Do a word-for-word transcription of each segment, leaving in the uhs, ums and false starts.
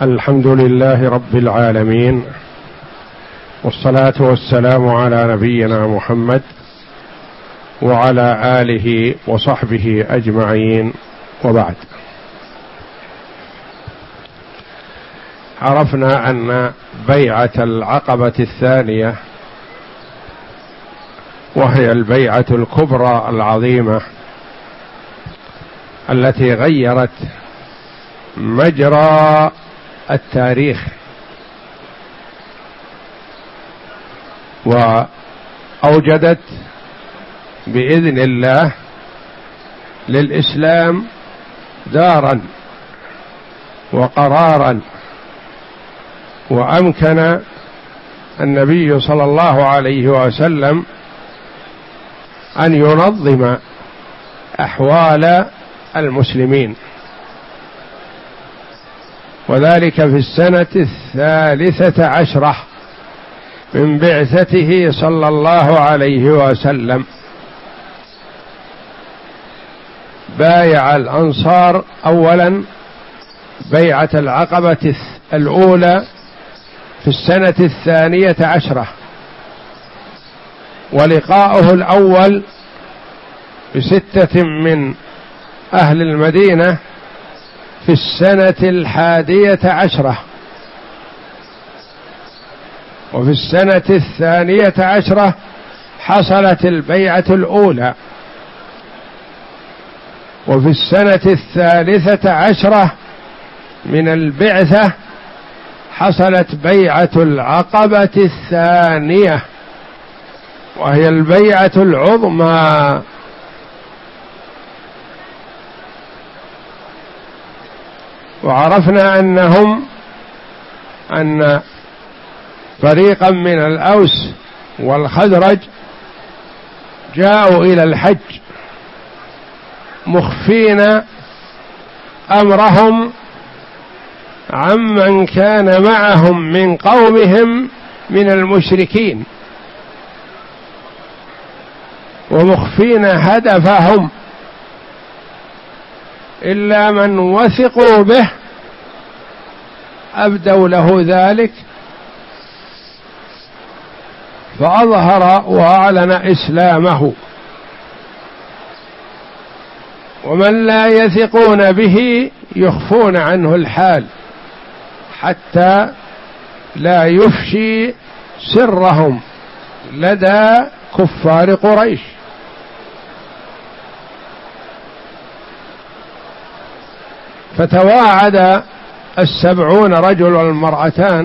الحمد لله رب العالمين، والصلاة والسلام على نبينا محمد وعلى آله وصحبه أجمعين، وبعد. عرفنا أن بيعة العقبة الثانية وهي البيعة الكبرى العظيمة التي غيرت مجرى التاريخ وأوجدت بإذن الله للإسلام دارا وقرارا، وأمكن النبي صلى الله عليه وسلم أن ينظم أحوال المسلمين، وذلك في السنة الثالثة عشرة من بعثته صلى الله عليه وسلم. بايع الأنصار أولا بيعة العقبة الأولى في السنة الثانية عشرة، ولقاؤه الأول بستة من أهل المدينة في السنة الحادية عشرة، وفي السنة الثانية عشرة حصلت البيعة الأولى، وفي السنة الثالثة عشرة من البعثة حصلت بيعة العقبة الثانية، وهي البيعة العظمى. وعرفنا أنهم أن فريقا من الأوس والخزرج جاءوا إلى الحج مخفين أمرهم عمن كان معهم من قومهم من المشركين، ومخفين هدفهم، إلا من وثقوا به أبدوا له ذلك فأظهر وأعلن إسلامه، ومن لا يثقون به يخفون عنه الحال حتى لا يفشي سرهم لدى كفار قريش. فتواعد السبعون رجل والمرأتان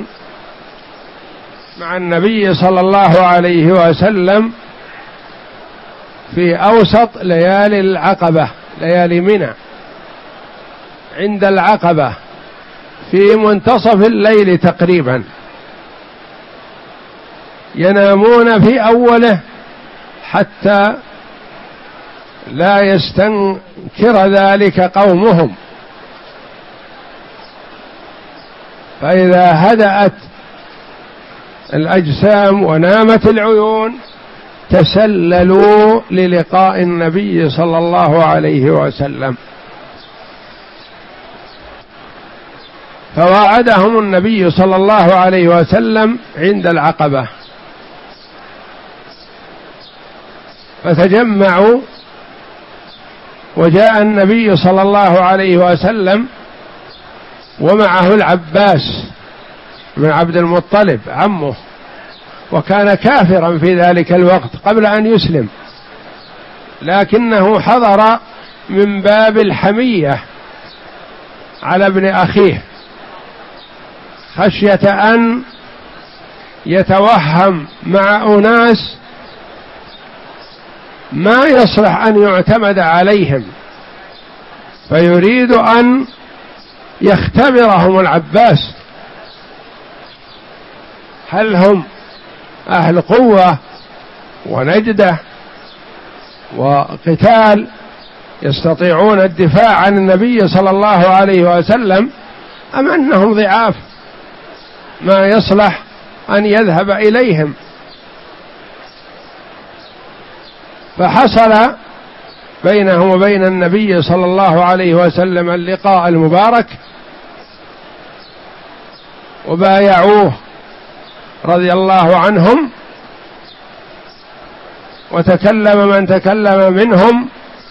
مع النبي صلى الله عليه وسلم في أوسط ليالي العقبة، ليالي منى، عند العقبة في منتصف الليل تقريبا، ينامون في أوله حتى لا يستنكر ذلك قومهم، فإذا هدأت الأجسام ونامت العيون تسللوا للقاء النبي صلى الله عليه وسلم، فواعدهم النبي صلى الله عليه وسلم عند العقبة، فتجمعوا وجاء النبي صلى الله عليه وسلم ومعه العباس بن عبد المطلب عمه، وكان كافرا في ذلك الوقت قبل أن يسلم، لكنه حضر من باب الحمية على ابن أخيه خشية أن يتوهم مع أناس ما يصلح أن يعتمد عليهم، فيريد أن يختبرهم العباس هل هم أهل قوة ونجدة وقتال يستطيعون الدفاع عن النبي صلى الله عليه وسلم، أم أنهم ضعاف ما يصلح أن يذهب إليهم. فحصل بينه وبين النبي صلى الله عليه وسلم اللقاء المبارك، وبايعوه رضي الله عنهم، وتكلم من تكلم منهم،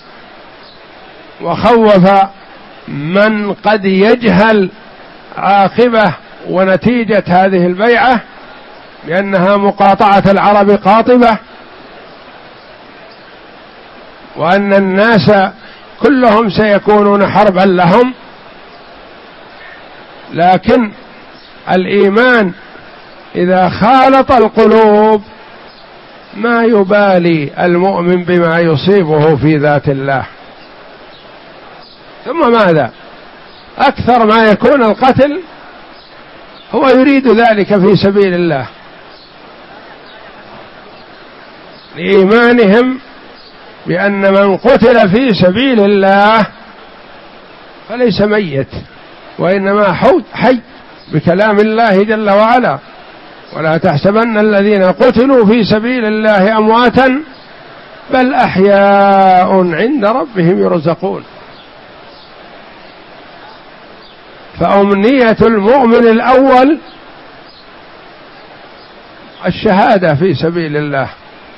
وخوف من قد يجهل عاقبة ونتيجة هذه البيعة لأنها مقاطعة العرب قاطبة، وأن الناس كلهم سيكونون حربا لهم. لكن الإيمان إذا خالط القلوب ما يبالي المؤمن بما يصيبه في ذات الله. ثم ماذا؟ أكثر ما يكون القتل هو يريد ذلك في سبيل الله، لإيمانهم بأن من قتل في سبيل الله فليس ميت، وإنما حي بكلام الله جل وعلا: ولا تحسبن الذين قتلوا في سبيل الله أمواتا بل أحياء عند ربهم يرزقون. فأمنية المؤمن الأول الشهادة في سبيل الله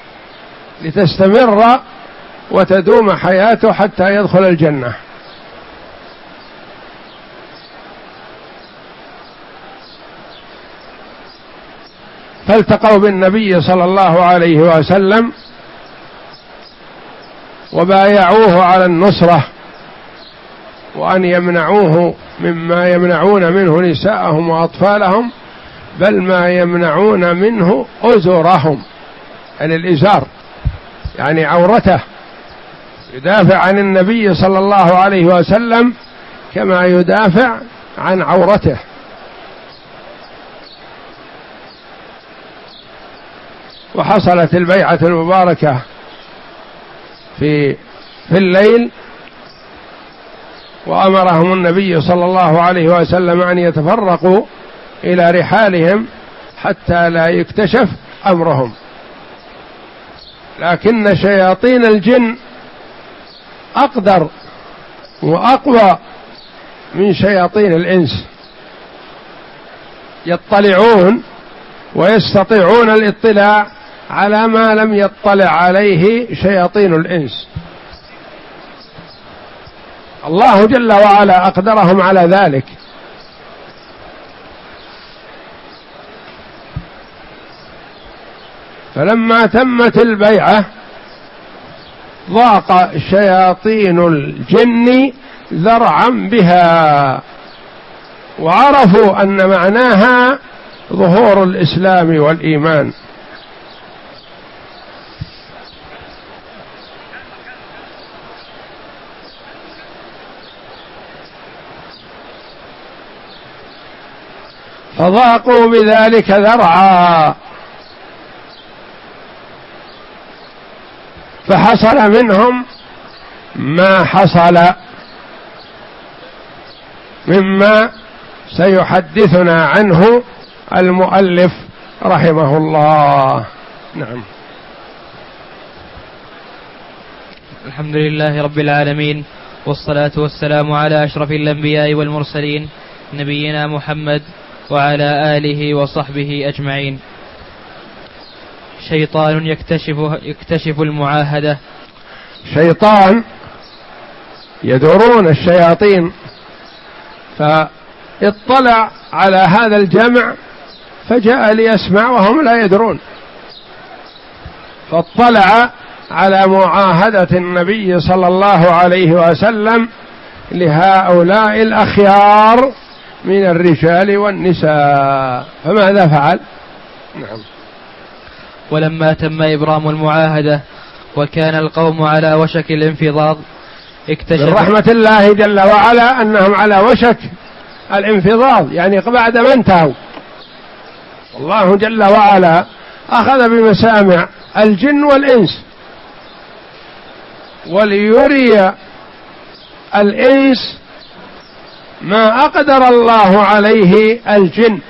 لتستمر وتدوم حياته حتى يدخل الجنة. فالتقوا بالنبي صلى الله عليه وسلم وبايعوه على النصرة، وأن يمنعوه مما يمنعون منه نساءهم وأطفالهم، بل ما يمنعون منه أزرهم، يعني الإزار يعني عورته، يدافع عن النبي صلى الله عليه وسلم كما يدافع عن عورته. وحصلت البيعة المباركة في في الليل، وأمرهم النبي صلى الله عليه وسلم أن يتفرقوا إلى رحالهم حتى لا يكتشف أمرهم. لكن شياطين الجن أقدر وأقوى من شياطين الإنس، يطلعون ويستطيعون الاطلاع على ما لم يطلع عليه شياطين الإنس. الله جل وعلا أقدرهم على ذلك. فلما تمت البيعة ضاق شياطين الجن ذرعا بها، وعرفوا أن معناها ظهور الإسلام والإيمان. فضاقوا بذلك ذرعا، فحصل منهم ما حصل مما سيحدثنا عنه المؤلف رحمه الله. نعم. الحمد لله رب العالمين، والصلاة والسلام على أشرف الأنبياء والمرسلين نبينا محمد وعلى آله وصحبه أجمعين. شيطان يكتشف, يكتشف المعاهدة. شيطان يدورون الشياطين، فاطلع على هذا الجمع فجاء ليسمع وهم لا يدرون، فاطلع على معاهدة النبي صلى الله عليه وسلم لهؤلاء الأخيار من الرجال والنساء، فماذا فعل؟ نعم. ولما تم إبرام المعاهدة وكان القوم على وشك الانفضاض اكتشف من رحمة الله جل وعلا أنهم على وشك الانفضاض، يعني بعد ما انتهوا. الله جل وعلا أخذ بمسامع الجن والإنس وليري الإنس ما أقدر الله عليه الجن،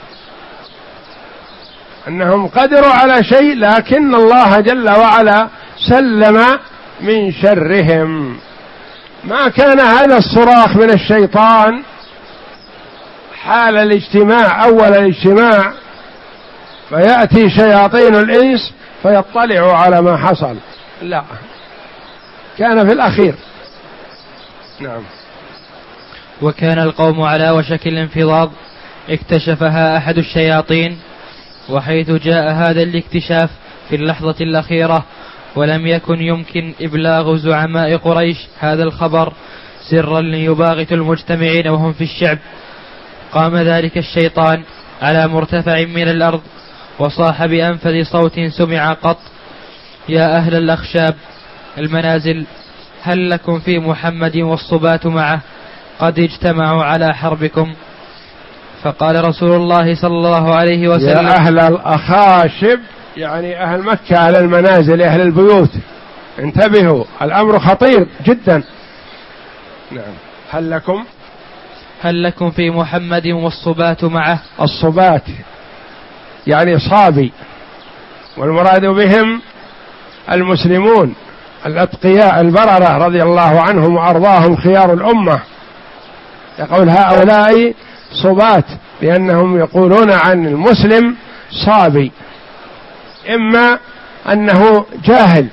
أنهم قدروا على شيء لكن الله جل وعلا سلم من شرهم. ما كان هذا الصراخ من الشيطان حال الاجتماع أول الاجتماع فيأتي شياطين الإنس فيطلعوا على ما حصل، لا، كان في الأخير. نعم. وكان القوم على وشك الانفضاض اكتشفها أحد الشياطين، وحيث جاء هذا الاكتشاف في اللحظة الأخيرة ولم يكن يمكن إبلاغ زعماء قريش هذا الخبر سرا ليباغت المجتمعين وهم في الشعب، قام ذلك الشيطان على مرتفع من الأرض وصاح بأنفذ صوت سمع قط: يا أهل الأخشاب المنازل، هل لكم في محمد والصبات معه قد اجتمعوا على حربكم؟ فقال رسول الله صلى الله عليه وسلم: يا أهل الأخاشب، يعني أهل مكة، على المنازل، أهل البيوت، انتبهوا، الأمر خطير جدا. نعم. هل لكم هل لكم في محمد والصبات معه. الصبات يعني صابي، والمراد بهم المسلمون الأتقياء البررة رضي الله عنهم وأرضاهم خيار الأمة. يقول هؤلاء صبات لأنهم يقولون عن المسلم صابي، إما أنه جاهل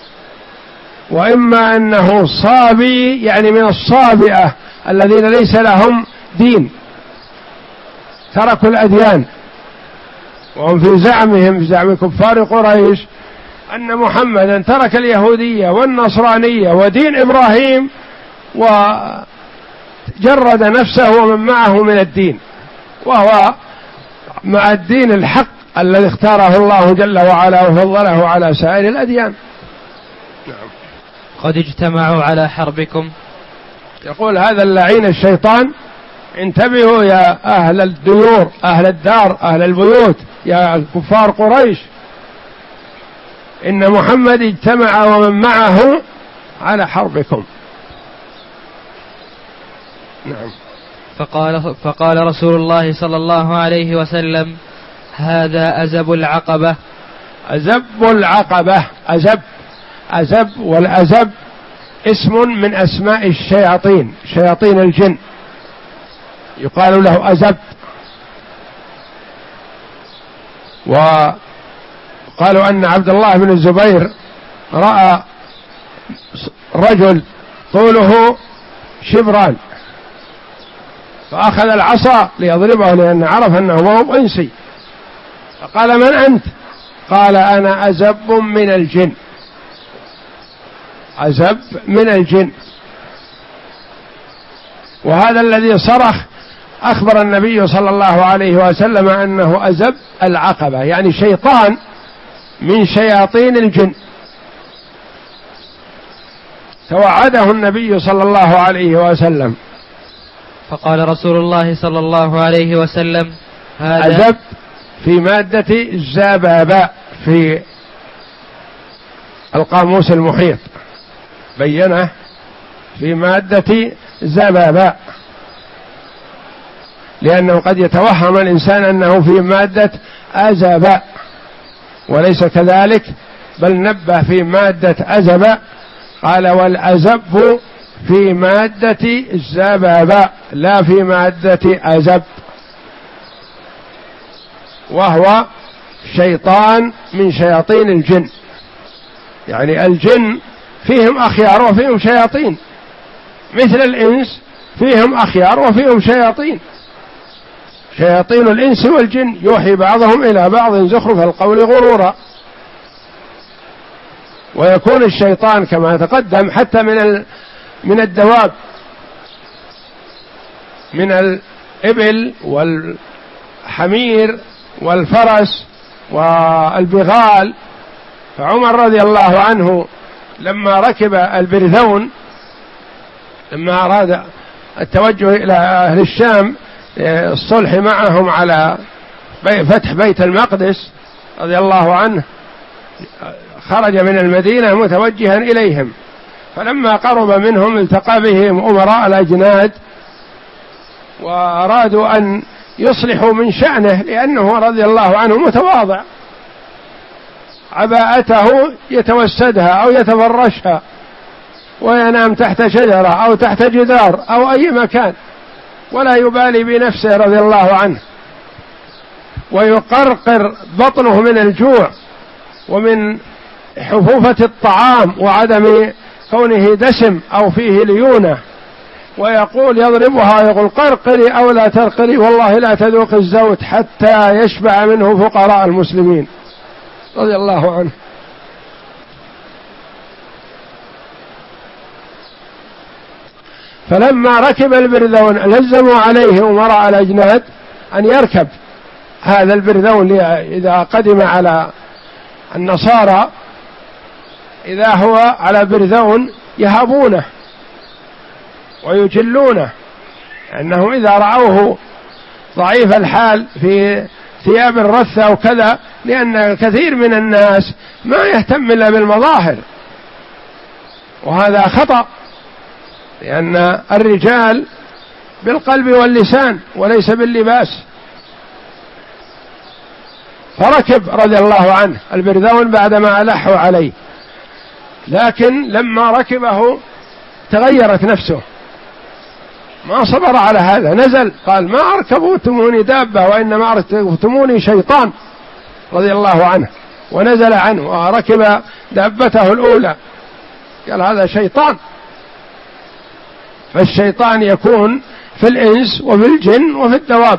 وإما أنه صابي، يعني من الصابئة الذين ليس لهم دين، تركوا الأديان، وهم في زعمهم في زعم كفار قريش أن محمدا ترك اليهودية والنصرانية ودين إبراهيم وجرد نفسه ومن معه من الدين، وهو مع الدين الحق الذي اختاره الله جل وعلا وفضله على سائر الأديان. نعم. قد اجتمعوا على حربكم. يقول هذا اللعين الشيطان: انتبهوا يا أهل الديور، أهل الدار، أهل البيوت، يا كفار قريش، إن محمد اجتمع ومن معه على حربكم. نعم. فقال, فقال رسول الله صلى الله عليه وسلم: هذا أزب العقبة. أزب العقبة، أزب أزب والأزب اسم من أسماء الشياطين، شياطين الجن، يقال له أزب. وقالوا أن عبد الله بن الزبير رأى رجل طوله شبران فأخذ العصا ليضربه لأن عرف أنه هو إنسي، فقال: من أنت؟ قال: أنا أزب من الجن. أزب من الجن. وهذا الذي صرخ أخبر النبي صلى الله عليه وسلم أنه أزب العقبة، يعني شيطان من شياطين الجن، توعده النبي صلى الله عليه وسلم. فقال رسول الله صلى الله عليه وسلم: هذا أزب في مادة الزبابة في القاموس المحيط، بينه في مادة زبابة، لأنه قد يتوهم الإنسان أنه في مادة أزبة وليس كذلك، بل نبه في مادة أزبة، قال: والأزب في مادة الزبابة لا في مادة أزب، وهو شيطان من شياطين الجن. يعني الجن فيهم أخيار وفيهم شياطين، مثل الإنس فيهم أخيار وفيهم شياطين، شياطين الإنس والجن يوحي بعضهم إلى بعض زخرف القول غرورا. ويكون الشيطان كما تقدم حتى من من الدواب، من الإبل والحمير والفرس والبغال. فعمر رضي الله عنه لما ركب البرذون، لما أراد التوجه إلى أهل الشام الصلح معهم على فتح بيت المقدس رضي الله عنه، خرج من المدينة متوجها إليهم، فلما قرب منهم التقى بهم أمراء الأجناد وأرادوا أن يصلحوا من شأنه، لأنه رضي الله عنه متواضع، عباءته يتوسدها أو يتفرشها وينام تحت شجرة أو تحت جدار أو أي مكان، ولا يبالي بنفسه رضي الله عنه، ويقرقر بطنه من الجوع ومن حفوفة الطعام وعدم كونه دسم أو فيه ليونة، ويقول يضربها يقول قرقري أو لا ترقري والله لا تذوق الزوت حتى يشبع منه فقراء المسلمين رضي الله عنه. فلما ركب البرذون لزموا عليه أمراء الأجناد أن يركب هذا البرذون إذا قدم على النصارى، إذا هو على برذون يهابونه ويجلونه، أنه إذا رأوه ضعيف الحال في ثياب الرثة وكذا، لأن الكثير من الناس ما يهتم إلا بالمظاهر، وهذا خطأ، لأن الرجال بالقلب واللسان وليس باللباس. فركب رضي الله عنه البرذون بعدما ألحوا عليه، لكن لما ركبه تغيرت نفسه، ما صبر على هذا، نزل قال ما أركبتموني دابة وإنما أركبتموني شيطان رضي الله عنه، ونزل عنه وركب دابته الأولى، قال هذا شيطان. فالشيطان يكون في الإنس وفي الجن وفي الدواب.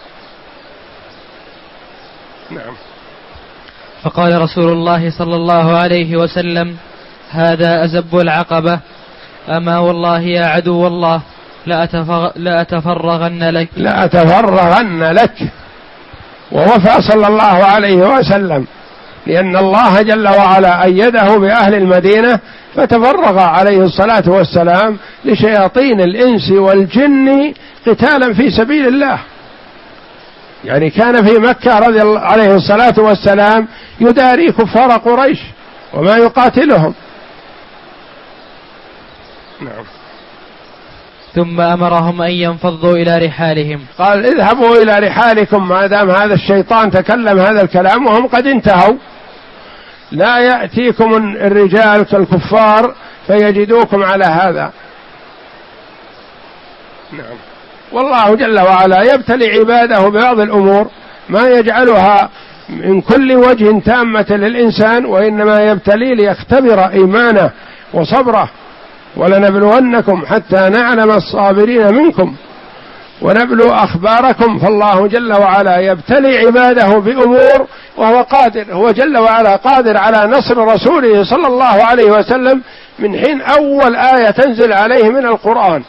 نعم. فقال رسول الله صلى الله عليه وسلم هذا أزب العقبة، أما والله يا عدو الله لأتفرغن لك لأتفرغن لك. ووفى صلى الله عليه وسلم، لأن الله جل وعلا أيده بأهل المدينة، فتفرغ عليه الصلاة والسلام لشياطين الإنس والجن قتالا في سبيل الله. يعني كان في مكة رضي الله عليه الصلاة والسلام يداري كفار قريش وما يقاتلهم. نعم. ثم أمرهم أن ينفضوا إلى رحالهم، قال اذهبوا إلى رحالكم ما دام هذا الشيطان تكلم هذا الكلام وهم قد انتهوا، لا يأتيكم الرجال كالكفار فيجدوكم على هذا. نعم. والله جل وعلا يبتلي عباده ببعض الأمور ما يجعلها من كل وجه تامة للإنسان، وإنما يبتلي ليختبر إيمانه وصبره. ولنبلونكم حتى نعلم الصابرين منكم ونبلو أخباركم. فالله جل وعلا يبتلي عباده بأمور وهو قادر، هو جل وعلا قادر على نصر رسوله صلى الله عليه وسلم من حين أول آية تنزل عليه من القرآن،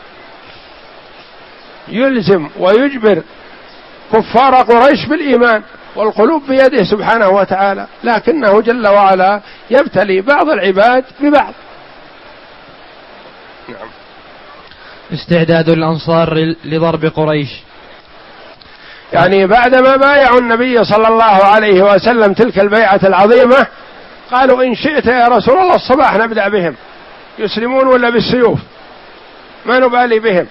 يلزم ويجبر كفار قريش بالإيمان، والقلوب بيده سبحانه وتعالى، لكنه جل وعلا يبتلي بعض العباد ببعض. نعم. استعداد الأنصار لضرب قريش، يعني بعدما بايعوا النبي صلى الله عليه وسلم تلك البيعة العظيمة قالوا إن شئت يا رسول الله الصباح نبدأ بهم، يسلمون ولا بالسيوف ما نبالي بهم.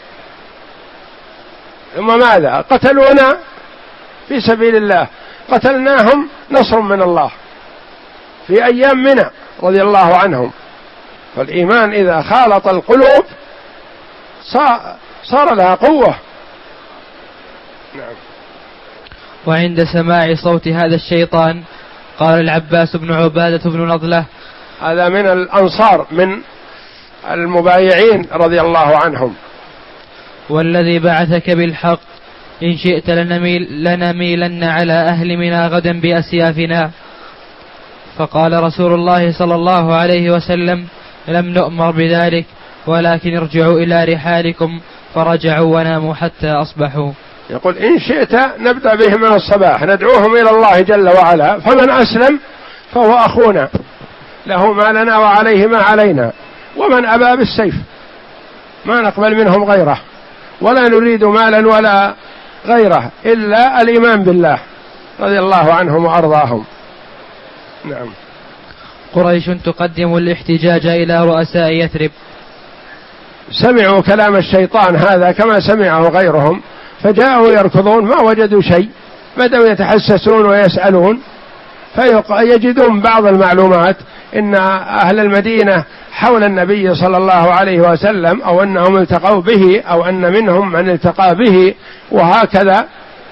ثم ماذا؟ قتلونا في سبيل الله، قتلناهم نصر من الله في أيام منى رضي الله عنهم. فالإيمان إذا خالط القلوب صار لها قوة. نعم. وعند سماع صوت هذا الشيطان قال العباس بن عبادة بن نضلة، هذا من الأنصار من المبايعين رضي الله عنهم، والذي بعثك بالحق إن شئت لنميل لنميلن على أهل منى غدا بأسيافنا. فقال رسول الله صلى الله عليه وسلم لم نؤمر بذلك، ولكن ارجعوا إلى رحالكم. فرجعوا وناموا حتى أصبحوا. يقول إن شئت نبدأ بهم من الصباح ندعوهم إلى الله جل وعلا، فمن أسلم فهو أخونا له ما لنا وعليه ما علينا، ومن أبى بالسيف ما نقبل منهم غيره، ولا نريد مالا ولا غيره إلا الإيمان بالله رضي الله عنهم وأرضاهم. نعم. قريش تقدم الاحتجاج إلى رؤساء يثرب، سمعوا كلام الشيطان هذا كما سمعه غيرهم، فجاءوا يركضون ما وجدوا شيء، بدأوا يتحسسون ويسألون، فيجدون بعض المعلومات إن أهل المدينة حول النبي صلى الله عليه وسلم، أو أنهم التقوا به، أو أن منهم من التقى به، وهكذا،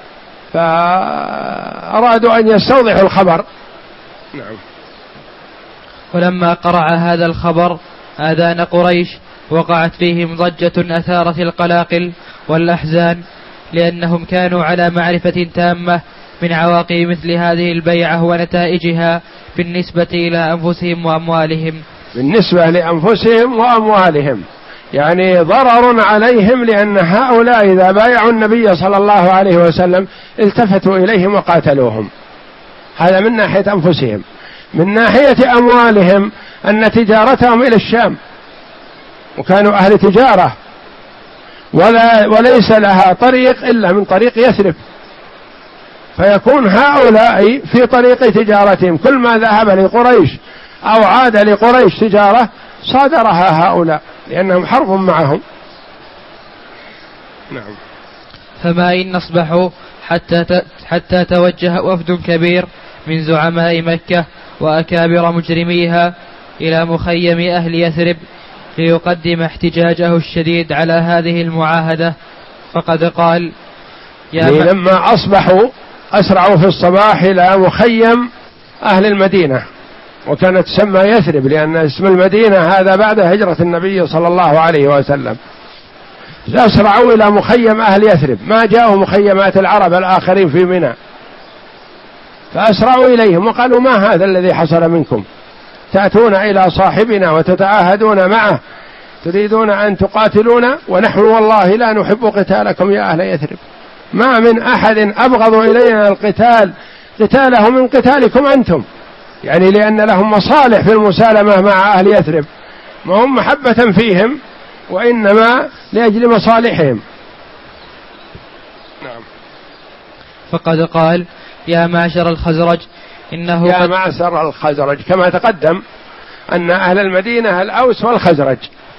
فأرادوا أن يستوضحوا الخبر. نعم. ولما قرع هذا الخبر آذان قريش وقعت فيهم ضجة أثارت القلاقل والأحزان، لأنهم كانوا على معرفة تامة من عواقب مثل هذه البيعة ونتائجها بالنسبة إلى أنفسهم وأموالهم. بالنسبة لأنفسهم وأموالهم، يعني ضرر عليهم، لأن هؤلاء إذا بايعوا النبي صلى الله عليه وسلم التفتوا إليهم وقاتلوهم. هذا من ناحية أنفسهم. من ناحية أموالهم أن تجارتهم إلى الشام، وكانوا أهل تجارة، ولا وليس لها طريق إلا من طريق يثرب، فيكون هؤلاء في طريق تجارتهم، كل ما ذهب لقريش أو عاد لقريش تجارة صادرها هؤلاء، لأنهم حرب معهم. نعم. فما إن أصبحوا حتى حتى توجه وفد كبير من زعماء مكة وأكابر مجرميها إلى مخيم أهل يثرب ليقدم احتجاجه الشديد على هذه المعاهدة، فقد قال: يا لما أصبحوا أسرعوا في الصباح إلى مخيم أهل المدينة، وكانت تسمى يثرب لأن اسم المدينة هذا بعد هجرة النبي صلى الله عليه وسلم. أسرعوا إلى مخيم أهل يثرب، ما جاءوا مخيمات العرب الآخرين في منى، فأسرعوا إليهم وقالوا: ما هذا الذي حصل منكم؟ تأتون إلى صاحبنا وتتعاهدون معه، تريدون أن تقاتلونا، ونحن والله لا نحب قتالكم يا أهل يثرب، ما من أحد أبغض إلينا القتال قتاله من قتالكم أنتم، يعني لأن لهم مصالح في المسالمة مع أهل يثرب، ما هم محبة فيهم وإنما لأجل مصالحهم. نعم. فقد قال: يا معشر الخزرج إنه يا معشر الخزرج، كما تقدم أن أهل المدينة الأوس والخزرج،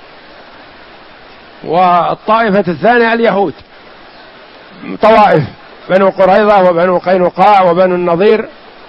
والطائفة الثانية اليهود، طوائف بنو قريظة وبنو قينقاع وبنو النضير.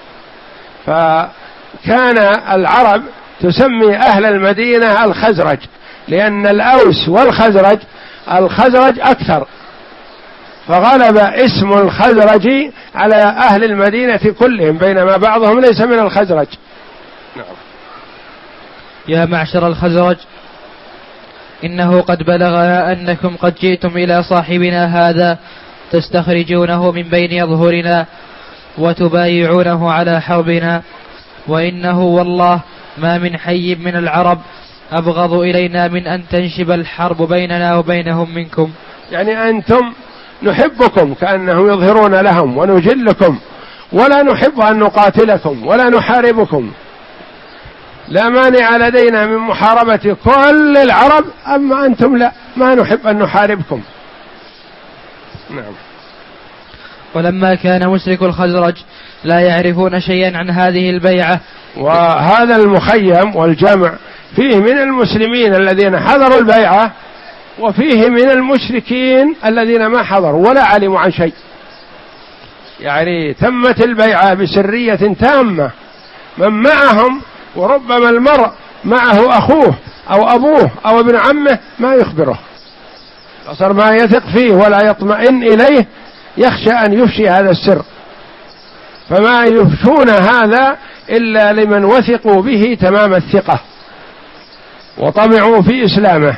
فكان العرب تسمي أهل المدينة الخزرج، لأن الأوس والخزرج الخزرج أكثر، فغلب اسم الخزرج على أهل المدينة كلهم، بينما بعضهم ليس من الخزرج. نعم. يا معشر الخزرج إنه قد بلغنا أنكم قد جئتم إلى صاحبنا هذا تستخرجونه من بين أظهرنا وتبايعونه على حربنا، وإنه والله ما من حي من العرب أبغض إلينا من أن تنشب الحرب بيننا وبينهم منكم. يعني أنتم نحبكم، كأنهم يظهرون لهم، ونجلكم، ولا نحب أن نقاتلكم ولا نحاربكم، لا مانع لدينا من محاربة كل العرب، أما أنتم لا، ما نحب أن نحاربكم. نعم. ولما كان مشرك الخزرج لا يعرفون شيئا عن هذه البيعة، وهذا المخيم والجمع فيه من المسلمين الذين حضروا البيعة، وفيه من المشركين الذين ما حضروا ولا علموا عن شيء، يعني تمت البيعة بسرية تامة، من معهم، وربما المرء معه أخوه أو أبوه أو ابن عمه ما يخبره، صار ما يثق فيه ولا يطمئن إليه، يخشى أن يفشي هذا السر، فما يفشون هذا إلا لمن وثقوا به تمام الثقة وطمعوا في إسلامه،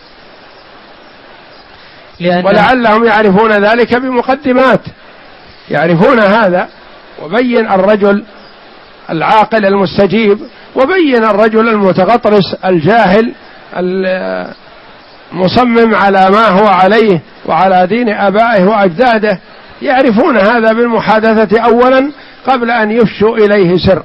ولعلهم يعرفون ذلك بمقدمات، يعرفون هذا، وبين الرجل العاقل المستجيب، وبين الرجل المتغطرس الجاهل المصمم على ما هو عليه وعلى دين آبائه وأجداده، يعرفون هذا بالمحادثة أولا قبل أن يفشوا إليه سر.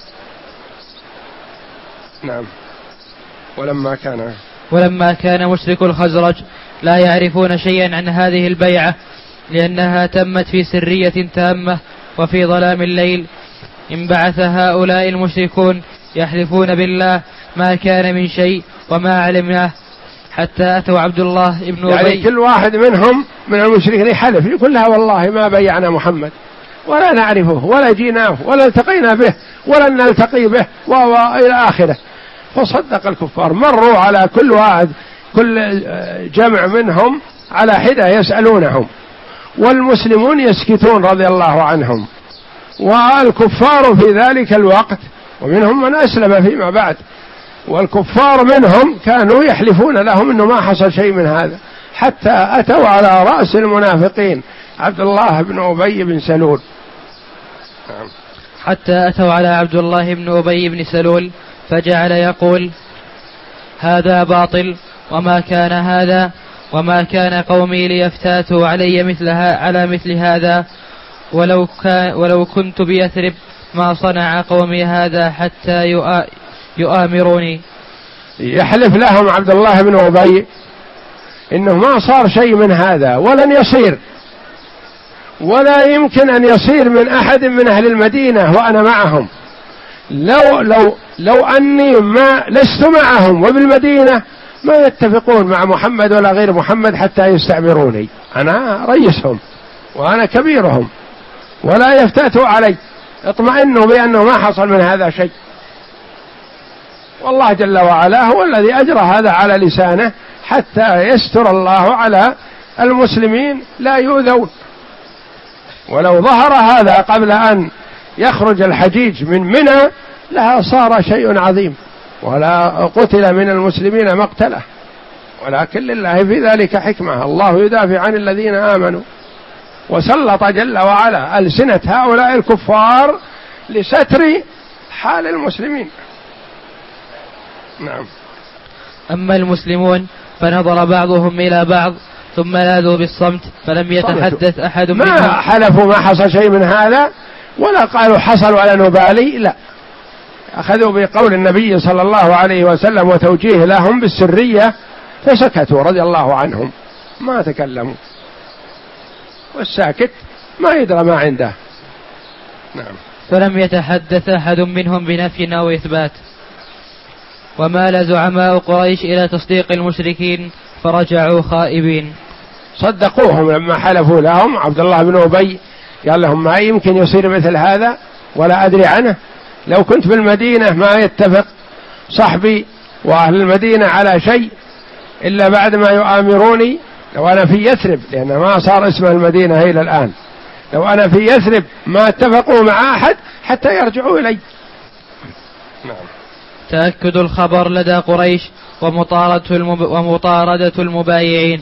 نعم. ولما كان ولما كان مشرك الخزرج لا يعرفون شيئا عن هذه البيعة لأنها تمت في سرية تامة وفي ظلام الليل، انبعث هؤلاء المشركون يحلفون بالله ما كان من شيء وما علمناه، حتى أتوا عبد الله ابن أبي، يعني كل واحد منهم من المشركين يحلف يقول لها والله ما بيعنا محمد ولا نعرفه ولا جيناه ولا التقينا به ولا نلتقي به وإلى آخره، فصدق الكفار. مروا على كل واحد كل جمع منهم على حدة يسألونهم، والمسلمون يسكتون رضي الله عنهم، والكفار في ذلك الوقت ومنهم من أسلم فيما بعد، والكفار منهم كانوا يحلفون لهم أنه ما حصل شيء من هذا، حتى أتوا على رأس المنافقين عبد الله بن أبي بن سلول. حتى أتوا على عبد الله بن أبي بن سلول فجعل يقول: هذا باطل، وما كان هذا، وما كان قومي ليفتاتوا علي مثلها على مثل هذا، ولو, كان ولو كنت بيثرب ما صنع قومي هذا حتى يؤامروني. يحلف لهم عبد الله بن أبي إنه ما صار شيء من هذا ولن يصير، ولا يمكن أن يصير من أحد من أهل المدينة وأنا معهم، لو لو لو أني ما لست معهم وبالمدينة ما يتفقون مع محمد ولا غير محمد حتى يستعمروني، أنا رئيسهم وأنا كبيرهم، ولا يفتاتوا علي، اطمئنوا بأنه ما حصل من هذا شيء. والله جل وعلا هو الذي أجرى هذا على لسانه حتى يستر الله على المسلمين لا يؤذون. ولو ظهر هذا قبل أن يخرج الحجيج من منى لها صار شيء عظيم، ولا قتل من المسلمين مقتله، ولكن لله في ذلك حكمة، الله يدافع عن الذين آمنوا، وسلط جل وعلا ألسنة هؤلاء الكفار لستر حال المسلمين. نعم. أما المسلمون فنظر بعضهم إلى بعض ثم لاذوا بالصمت، فلم يتحدث أحد منهم. ما حلفوا ما حصل شيء من هذا، ولا قالوا حصل ولا نبالي، لا، أخذوا بقول النبي صلى الله عليه وسلم وتوجيه لهم بالسرية فسكتوا رضي الله عنهم، ما تكلموا، والساكت ما يدرى ما عنده. نعم. فلم يتحدث أحد منهم بنفي أو إثبات. ومال زعماء قريش إلى تصديق المشركين فرجعوا خائبين. صدقوهم لما حلفوا لهم. عبد الله بن أبي قال لهم: ما يمكن يصير مثل هذا ولا أدري عنه، لو كنت بالمدينة ما يتفق صحبي وأهل المدينة على شيء إلا بعد ما يؤامروني. لو أنا في يثرب، لأن ما صار اسم المدينة إلى الآن، لو أنا في يثرب ما اتفقوا مع أحد حتى يرجعوا إلي. نعم. تأكد الخبر لدى قريش ومطاردة, المب... ومطاردة المبايعين.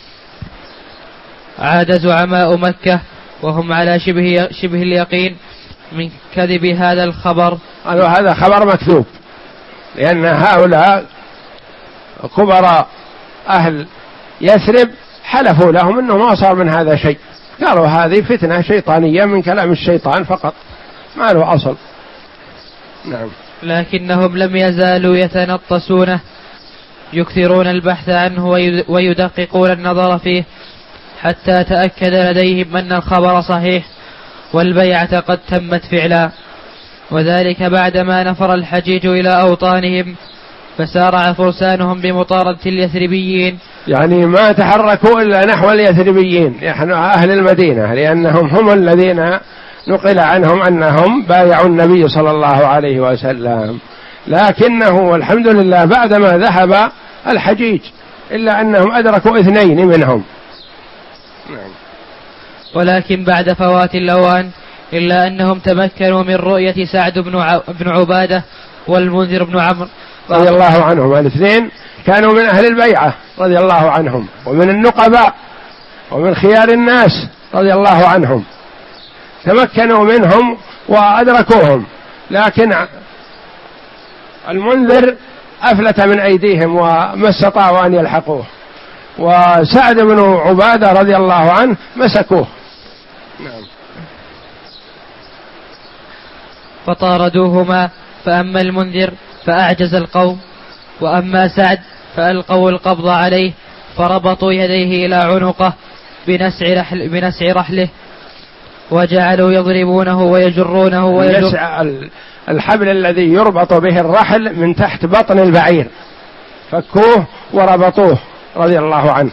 عاد زعماء مكة وهم على شبه, شبه اليقين من كذب هذا الخبر. هذا خبر مكذوب، لأن هؤلاء كبراء أهل يثرب حلفوا لهم أنه ما صار من هذا شيء، قالوا هذه فتنة شيطانية من كلام الشيطان فقط، ما له أصل. نعم. لكنهم لم يزالوا يتنطسونه، يكثرون البحث عنه ويدققون النظر فيه حتى تأكد لديهم أن الخبر صحيح والبيعة قد تمت فعلا. وذلك بعدما نفر الحجيج إلى أوطانهم فسارع فرسانهم بمطاردة اليثربيين، يعني ما تحركوا إلا نحو اليثربيين، نحن أهل المدينة، لأنهم هم الذين نقل عنهم أنهم بايعوا النبي صلى الله عليه وسلم، لكنه والحمد لله بعدما ذهب الحجيج إلا أنهم أدركوا اثنين منهم. ولكن بعد فوات الأوان إلا أنهم تمكنوا من رؤية سعد بن عبادة والمنذر بن عمرو رضي الله عنهم، الاثنين كانوا من أهل البيعة رضي الله عنهم، ومن النقباء ومن خيار الناس رضي الله عنهم، تمكنوا منهم وأدركوهم، لكن المنذر أفلت من أيديهم وما استطاعوا أن يلحقوه، وسعد بن عبادة رضي الله عنه مسكوه. نعم. فطاردوهما، فأما المنذر فأعجز القوم، وأما سعد فألقوا القبض عليه فربطوا يديه إلى عنقه بنسع, رحل بنسع رحله وجعلوا يضربونه ويجرونه ويجر الحبل الذي يربط به الرحل من تحت بطن البعير، فكوه وربطوه رضي الله عنه.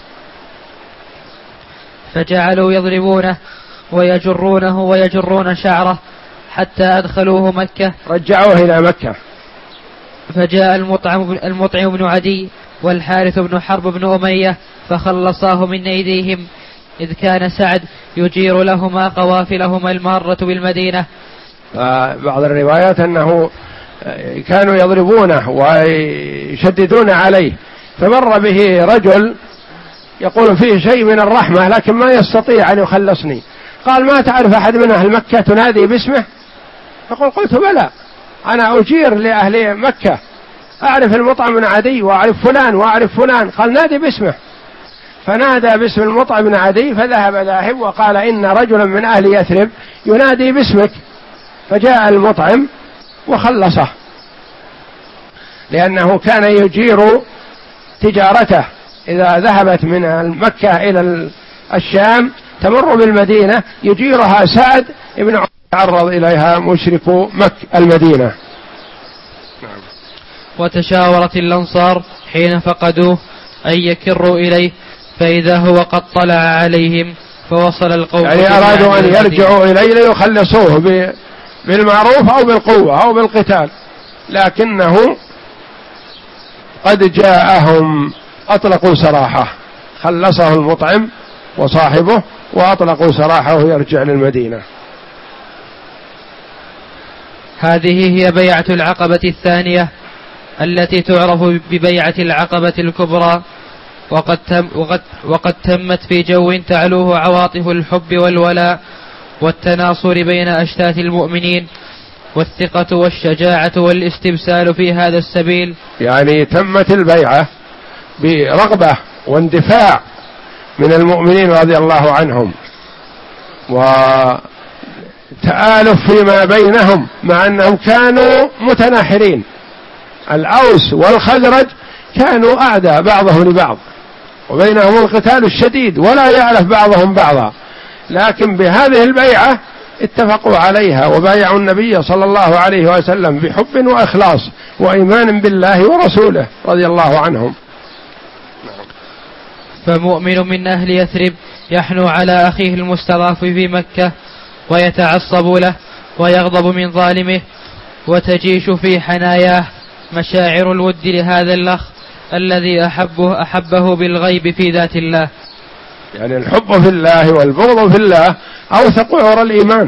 فجعلوا يضربونه ويجرونه ويجرون شعره حتى أدخلوه مكة، رجعوه إلى مكة. فجاء المطعم, المطعم بن عدي والحارث بن حرب بن أمية فخلصاه من أيديهم، إذ كان سعد يجير لهما قوافلهما المارة بالمدينة. بعض الروايات أنه كانوا يضربونه ويشددون عليه، فمر به رجل يقول فيه شيء من الرحمة لكن ما يستطيع أن يخلصني، قال ما تعرف أحد من أهل مكة تنادي باسمه؟ فقل قلت بلى، أنا أجير لأهل مكة، أعرف المطعم بن عدي وأعرف فلان وأعرف فلان. قال نادي باسمه، فنادى باسم المطعم بن عدي، فذهب ذاهب وقال إن رجلا من أهل يثرب ينادي باسمك، فجاء المطعم وخلصه، لأنه كان يجير تجارته إذا ذهبت من مكة إلى الشام تمر بالمدينة يجيرها سعد ابن عمر تعرض إليها مشرك مكة المدينة. وتشاورت الأنصار حين فقدوه أن يكروا إليه، فإذا هو قد طلع عليهم فوصل القوم، يعني أرادوا أن يرجعوا إليه ليخلصوه بالمعروف أو بالقوة أو بالقتال، لكنه قد جاءهم أطلقوا سراحه، خلصه المطعم وصاحبه وأطلقوا سراحه يرجع للمدينة. هذه هي بيعة العقبة الثانية التي تعرف ببيعة العقبة الكبرى، وقد, تم وقد, وقد تمت في جو تعلوه عواطف الحب والولاء والتناصر بين أشتات المؤمنين، والثقة والشجاعة والاستبسال في هذا السبيل. يعني تمت البيعة برغبة واندفاع من المؤمنين رضي الله عنهم، وتآلف فيما بينهم، مع أنهم كانوا متناحرين. الأوس والخزرج كانوا أعداء بعضهم لبعض وبينهم القتال الشديد ولا يعرف بعضهم بعضا، لكن بهذه البيعة اتفقوا عليها وبايعوا النبي صلى الله عليه وسلم بحب وإخلاص وإيمان بالله ورسوله رضي الله عنهم. فمؤمن من أهل يثرب يحنو على أخيه المستضعف في مكة ويتعصب له ويغضب من ظالمه، وتجيش في حناياه مشاعر الود لهذا الأخ الذي أحبه, أحبه بالغيب في ذات الله. يعني الحب في الله والبغض في الله أوثق عور الإيمان.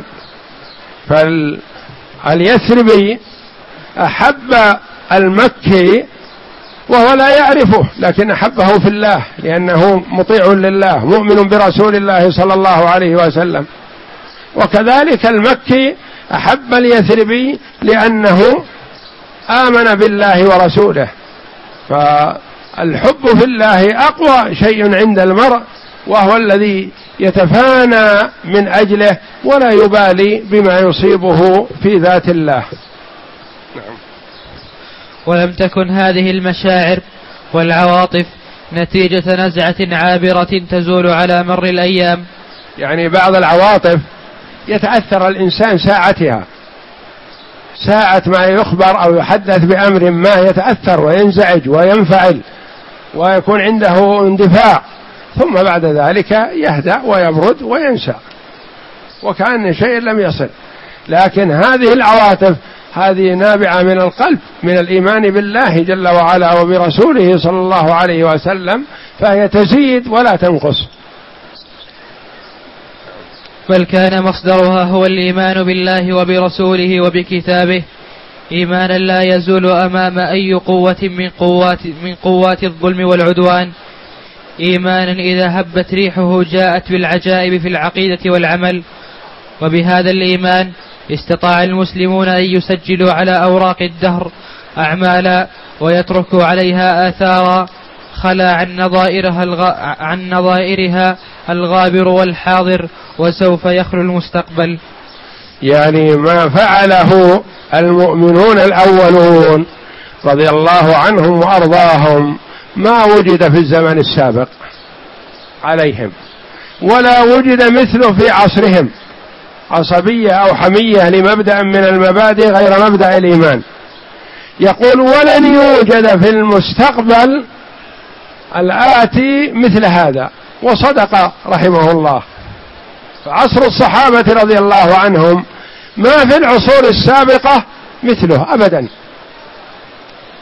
فاليثربي أحب المكي وهو لا يعرفه، لكن أحبه في الله لأنه مطيع لله مؤمن برسول الله صلى الله عليه وسلم. وكذلك المكي أحب اليثربي لأنه آمن بالله ورسوله. فالحب في الله أقوى شيء عند المرء، وهو الذي يتفانى من أجله ولا يبالي بما يصيبه في ذات الله. نعم. ولم تكن هذه المشاعر والعواطف نتيجة نزعة عابرة تزول على مر الأيام. يعني بعض العواطف يتأثر الإنسان ساعتها، ساعة ما يخبر أو يحدث بأمر ما يتأثر وينزعج وينفعل ويكون عنده اندفاع، ثم بعد ذلك يهدأ ويبرد وينسى وكأن شيء لم يصل. لكن هذه العواطف هذه نابعة من القلب، من الإيمان بالله جل وعلا وبرسوله صلى الله عليه وسلم، فهي تزيد ولا تنقص. بل كان مصدرها هو الإيمان بالله وبرسوله وبكتابه، إيمانا لا يزول أمام أي قوة من قوات, من قوات الظلم والعدوان، إيمانا إذا هبت ريحه جاءت بالعجائب في العقيدة والعمل. وبهذا الإيمان استطاع المسلمون أن يسجلوا على أوراق الدهر أعمالا ويتركوا عليها آثارا خلا عن نظائرها, الغ... عن نظائرها الغابر والحاضر، وسوف يخلو المستقبل. يعني ما فعله المؤمنون الأولون رضي الله عنهم وأرضاهم ما وجد في الزمن السابق عليهم، ولا وجد مثله في عصرهم، عصبية أو حمية لمبدأ من المبادئ غير مبدأ الإيمان. يقول ولن يوجد في المستقبل الآتي مثل هذا، وصدق رحمه الله. عصر الصحابة رضي الله عنهم ما في العصور السابقة مثله أبدا،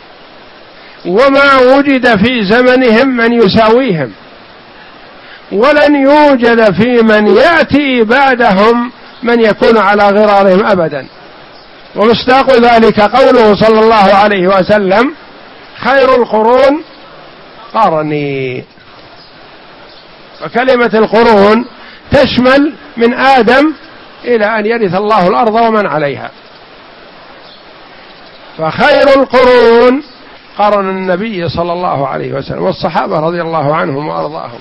وما وجد في زمنهم من يساويهم، ولن يوجد في من يأتي بعدهم من يكون على غرارهم أبدا. ومصداق ذلك قوله صلى الله عليه وسلم: خير القرون قرني. وكلمة القرون تشمل من آدم إلى أن يرث الله الأرض ومن عليها، فخير القرون قرن النبي صلى الله عليه وسلم والصحابة رضي الله عنهم وأرضاهم.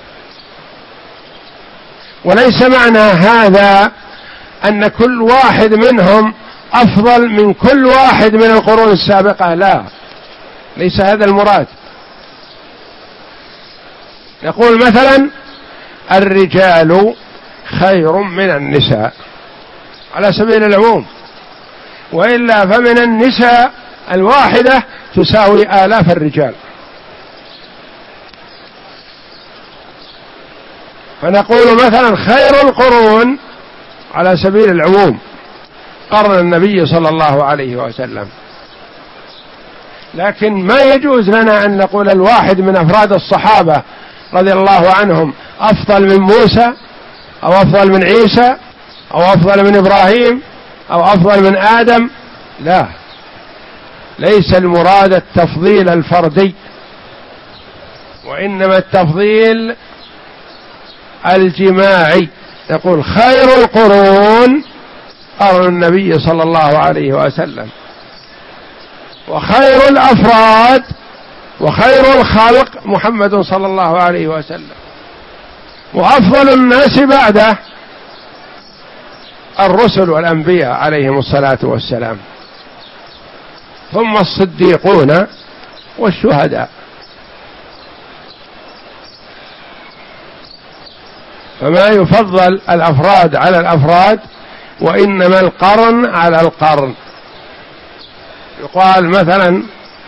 وليس معنى هذا أن كل واحد منهم أفضل من كل واحد من القرون السابقة، لا، ليس هذا المراد. نقول مثلا الرجال خير من النساء على سبيل العموم، وإلا فمن النساء الواحدة تساوي آلاف الرجال. فنقول مثلا خير القرون على سبيل العموم قرن النبي صلى الله عليه وسلم، لكن ما يجوز لنا أن نقول الواحد من أفراد الصحابة رضي الله عنهم أفضل من موسى أو أفضل من عيسى أو أفضل من إبراهيم أو أفضل من آدم، لا، ليس المراد التفضيل الفردي، وإنما التفضيل الجماعي. يقول خير القرون قرن النبي صلى الله عليه وسلم، وخير الأفراد وخير الخلق محمد صلى الله عليه وسلم، وأفضل الناس بعده الرسل والأنبياء عليهم الصلاة والسلام، ثم الصديقون والشهداء. فما يفضل الأفراد على الأفراد، وإنما القرن على القرن. يقال مثلا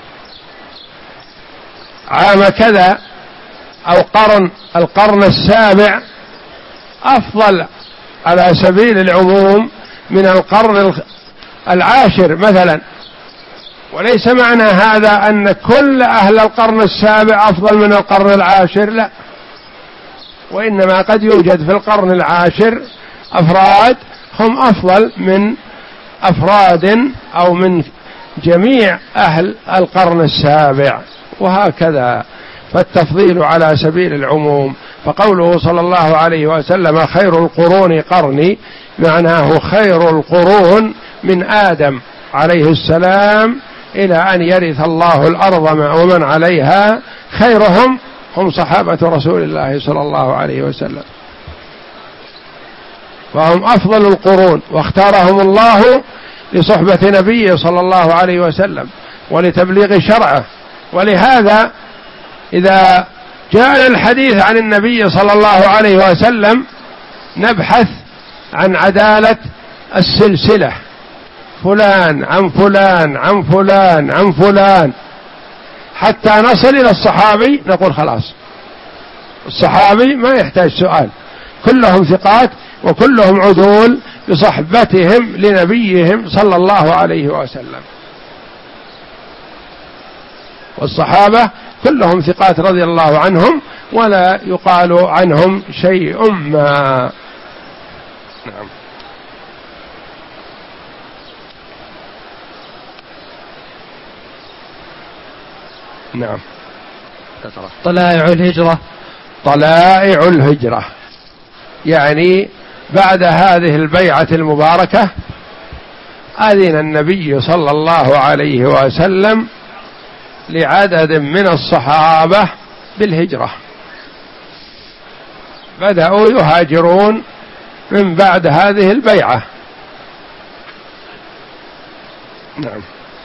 عام كذا أو قرن القرن السابع أفضل على سبيل العموم من القرن العاشر مثلا، وليس معنى هذا أن كل أهل القرن السابع أفضل من القرن العاشر، لا، وإنما قد يوجد في القرن العاشر أفراد هم أفضل من أفراد أو من جميع أهل القرن السابع، وهكذا. فالتفضيل على سبيل العموم. فقوله صلى الله عليه وسلم خير القرون قرني معناه خير القرون من آدم عليه السلام إلى أن يرث الله الأرض ومن عليها، خيرهم هم صحابة رسول الله صلى الله عليه وسلم، فهم أفضل القرون، واختارهم الله لصحبة نبيه صلى الله عليه وسلم ولتبليغ شرعه. ولهذا إذا جاء الحديث عن النبي صلى الله عليه وسلم نبحث عن عدالة السلسلة، فلان عن فلان عن فلان عن فلان حتى نصل إلى الصحابي، نقول خلاص الصحابي ما يحتاج سؤال، كلهم ثقات وكلهم عدول بصحبتهم لنبيهم صلى الله عليه وسلم. والصحابة كلهم ثقات رضي الله عنهم ولا يقال عنهم شيء ما. نعم. نعم. طلائع الهجرة. طلائع الهجرة يعني بعد هذه البيعة المباركة أذن النبي صلى الله عليه وسلم لعدد من الصحابة بالهجرة، بدأوا يهاجرون من بعد هذه البيعة. نعم.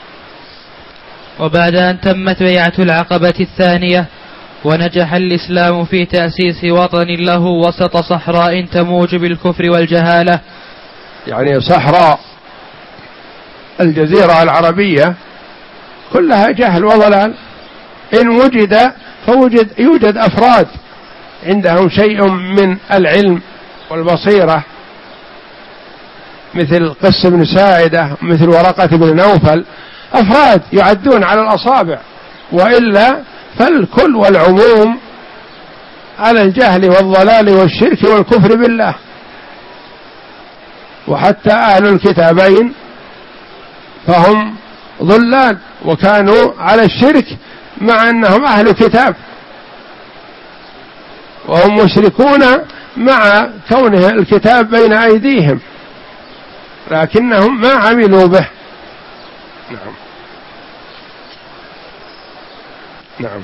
وبعد أن تمت بيعة العقبة الثانية ونجح الإسلام في تأسيس وطن له وسط صحراء تموج بالكفر والجهالة، يعني صحراء الجزيرة العربية كلها جهل وضلال، إن وجد فوجد يوجد أفراد عندهم شيء من العلم والبصيرة مثل قس بن ساعدة مثل ورقة بن نوفل، أفراد يعدون على الأصابع وإلا فالكل والعموم على الجهل والضلال والشرك والكفر بالله. وحتى أهل الكتابين فهم ضلال وكانوا على الشرك مع أنهم أهل كتاب، وهم مشركون مع كونه الكتاب بين أيديهم لكنهم ما عملوا به. نعم نعم.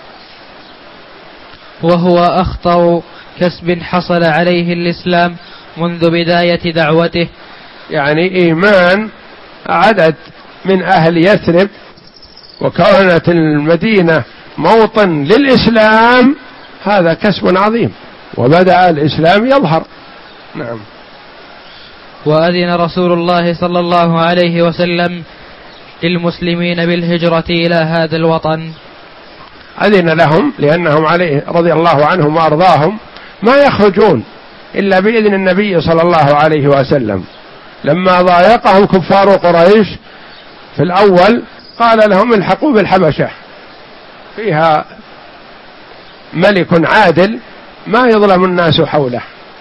وهو أخطر كسب حصل عليه الإسلام منذ بداية دعوته. يعني إيمان عدد من أهل يثرب وكانت المدينة موطن للإسلام، هذا كسب عظيم، وبدأ الإسلام يظهر. نعم. وأذن رسول الله صلى الله عليه وسلم للمسلمين بالهجرة إلى هذا الوطن. أذن لهم لأنهم عليه رضي الله عنهم وأرضاهم ما يخرجون إلا بإذن النبي صلى الله عليه وسلم. لما ضايقهم كفار قريش في الأول قال لهم الحقوا بالحبشة، فيها ملك عادل ما يظلم الناس حوله،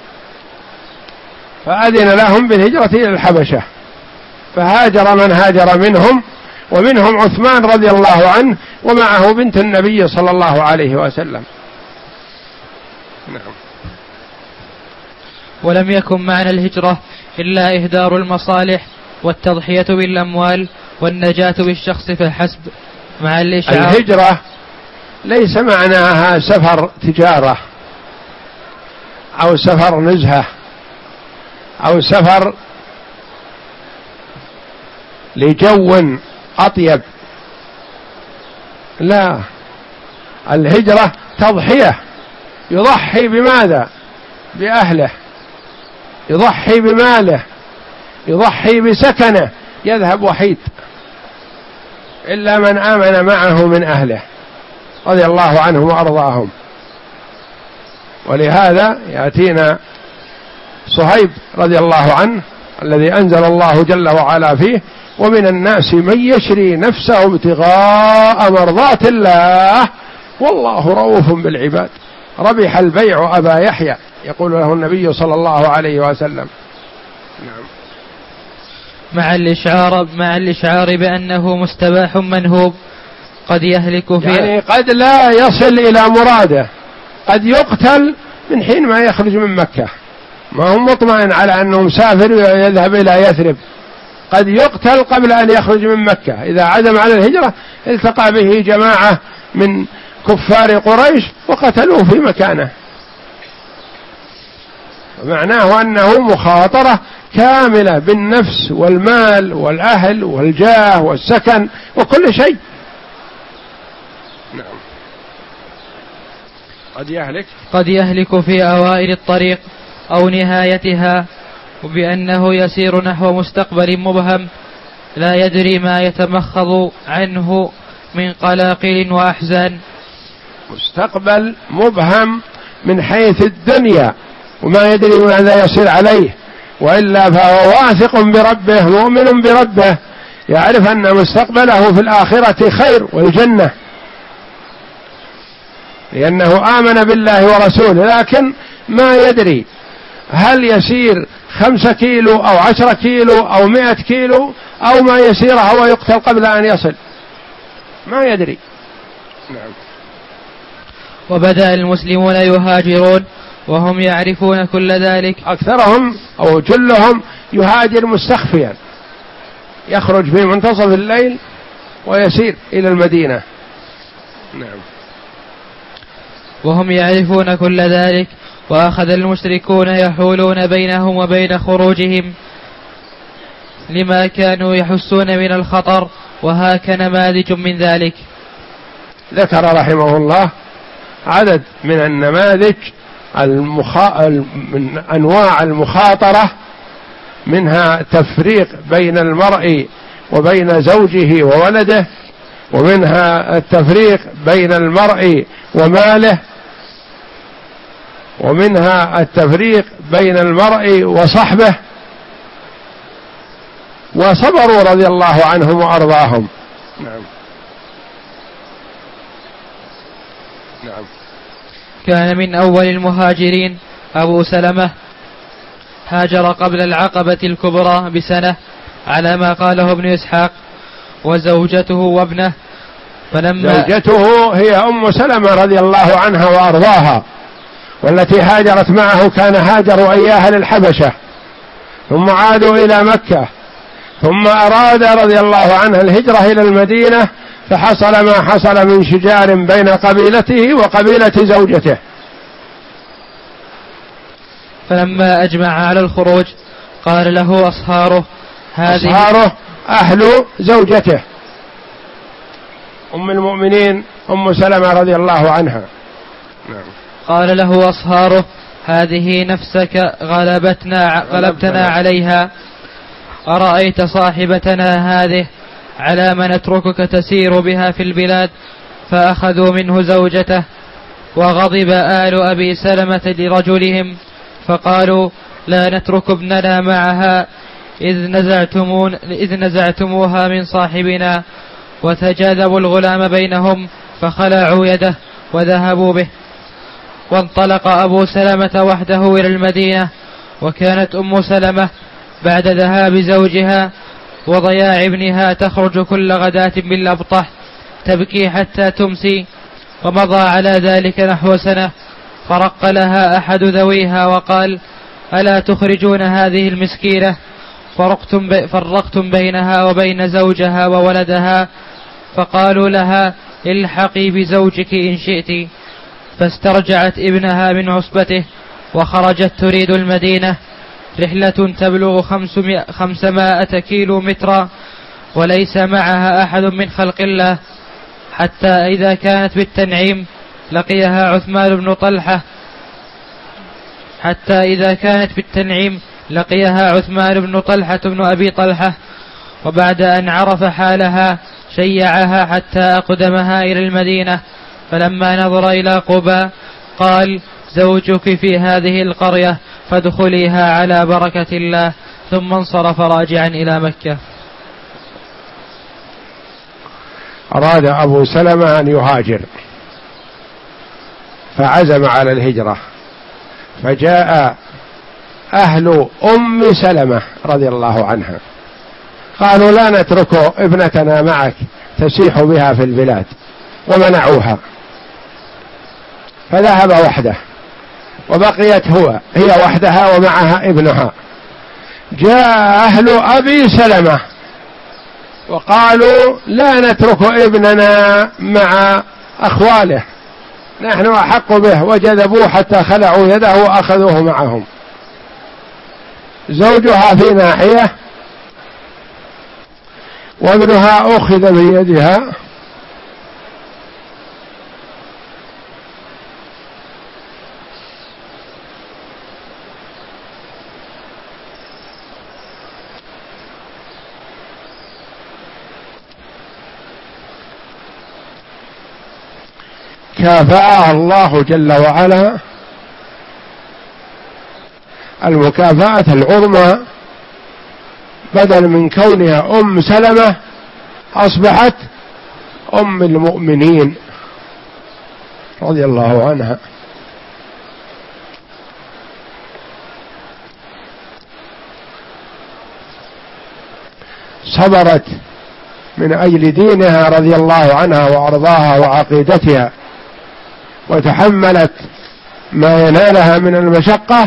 فأذن لهم بالهجرة إلى الحبشة، فهاجر من هاجر منهم، ومنهم عثمان رضي الله عنه ومعه بنت النبي صلى الله عليه وسلم. نعم. ولم يكن معنى الهجرة إلا إهدار المصالح والتضحية بالأموال والنجاة بالشخص فحسب، مع الإشعار. الهجرة ليس معناها سفر تجارة أو سفر نزهة أو سفر لجو أطيب، لا، الهجرة تضحية، يضحي بماذا؟ بأهله، يضحي بماله، يضحي بسكنه، يذهب وحيد إلا من آمن معه من أهله رضي الله عنهم وأرضاهم. ولهذا يأتينا صهيب رضي الله عنه الذي أنزل الله جل وعلا فيه: ومن الناس من يشري نفسه ابتغاء مرضات الله والله رؤوف بالعباد. ربح البيع أبا يحيى، يقول له النبي صلى الله عليه وسلم. نعم. مع الإشعار مع الإشعار بأنه مستباح منهوب قد يهلك فيه، يعني قد لا يصل إلى مراده، قد يقتل من حين ما يخرج من مكة، ما هو مطمئن على أنه مسافر ويذهب إلى يثرب، قد يقتل قبل أن يخرج من مكة. إذا عزم على الهجرة التقى به جماعة من كفار قريش وقتلوه في مكانه، معناه أنه مخاطرة كاملة بالنفس والمال والأهل والجاه والسكن وكل شيء. نعم. قد يهلك قد يهلك في أوائل الطريق أو نهايتها، وبأنه يسير نحو مستقبل مبهم لا يدري ما يتمخض عنه من قلاقل وأحزان. مستقبل مبهم من حيث الدنيا وما يدري ماذا يصير عليه، وإلا فهو واثق بربه مؤمن بربه، يعرف أن مستقبله في الآخرة خير والجنة، لأنه آمن بالله ورسوله، لكن ما يدري هل يسير خمسة كيلو أو عشرة كيلو أو مئة كيلو أو ما يسيرها ويقتل قبل أن يصل، ما يدري. نعم. وبدأ المسلمون يهاجرون وهم يعرفون كل ذلك، أكثرهم أو جلهم يهاجر مستخفيا، يخرج في منتصف الليل ويسير إلى المدينة. نعم. وهم يعرفون كل ذلك، وأخذ المشركون يحولون بينهم وبين خروجهم لما كانوا يحسون من الخطر، وهاك نماذج من ذلك. ذكر رحمه الله عدد من النماذج المخا... من أنواع المخاطرة، منها تفريق بين المرء وبين زوجه وولده، ومنها التفريق بين المرء وماله، ومنها التفريق بين المرء وصحبه، وصبروا رضي الله عنهم وأرضاهم. نعم. كان من أول المهاجرين أبو سلمة، هاجر قبل العقبة الكبرى بسنة على ما قاله ابن إسحاق، وزوجته وابنه. فلما زوجته هي أم سلمة رضي الله عنها وأرضاها، والتي هاجرت معه، كان هاجروا إياها للحبشة ثم عادوا إلى مكة، ثم أراد رضي الله عنه الهجرة إلى المدينة، فحصل ما حصل من شجار بين قبيلته وقبيلة زوجته. فلما أجمع على الخروج قال له أصهاره هذه أصهاره أهل زوجته أم المؤمنين أم سلمة رضي الله عنها. نعم. قال له أصهاره هذه نفسك غلبتنا غلبتنا عليها، أرأيت صاحبتنا هذه على ما نتركك تسير بها في البلاد؟ فأخذوا منه زوجته. وغضب آل أبي سلمة لرجلهم فقالوا لا نترك ابننا معها إذ, نزعتمون إذ نزعتموها من صاحبنا، وتجاذبوا الغلام بينهم فخلعوا يده وذهبوا به. وانطلق أبو سلمة وحده إلى المدينة، وكانت أم سلمة بعد ذهاب زوجها وضياع ابنها تخرج كل غداة بالأبطح تبكي حتى تمسي. ومضى على ذلك نحو سنة، فرق لها أحد ذويها وقال ألا تخرجون هذه المسكينة؟ فرقتم, بي فرقتم بينها وبين زوجها وولدها. فقالوا لها الحقي بزوجك إن شئت. فاسترجعت ابنها من عصبته وخرجت تريد المدينة، رحلة تبلغ خمسمائة كيلو مترا، وليس معها أحد من خلق الله، حتى إذا كانت بالتنعيم لقيها عثمان بن طلحة حتى إذا كانت بالتنعيم لقيها عثمان بن طلحة بن أبي طلحة، وبعد أن عرف حالها شيعها حتى أقدمها إلى المدينة. فلما نظر إلى قباء قال زوجك في هذه القرية فادخليها على بركة الله، ثم انصرف راجعا إلى مكة. أراد أبو سلمة أن يهاجر فعزم على الهجرة، فجاء أهل أم سلمة رضي الله عنها قالوا لا نترك ابنتنا معك تسيح بها في البلاد، ومنعوها، فذهب وحده وبقيت هو هي وحدها ومعها ابنها. جاء أهل أبي سلمة وقالوا لا نترك ابننا مع أخواله، نحن أحق به، وجذبوه حتى خلعوا يده وأخذوه معهم. زوجها في ناحية وابنها أخذ بيدها كافأها الله جل وعلا المكافأة العظمى، بدل من كونها أم سلمة أصبحت أم المؤمنين رضي الله عنها. صبرت من أجل دينها رضي الله عنها وأرضاها وعقيدتها، وتحملت ما ينالها من المشقة،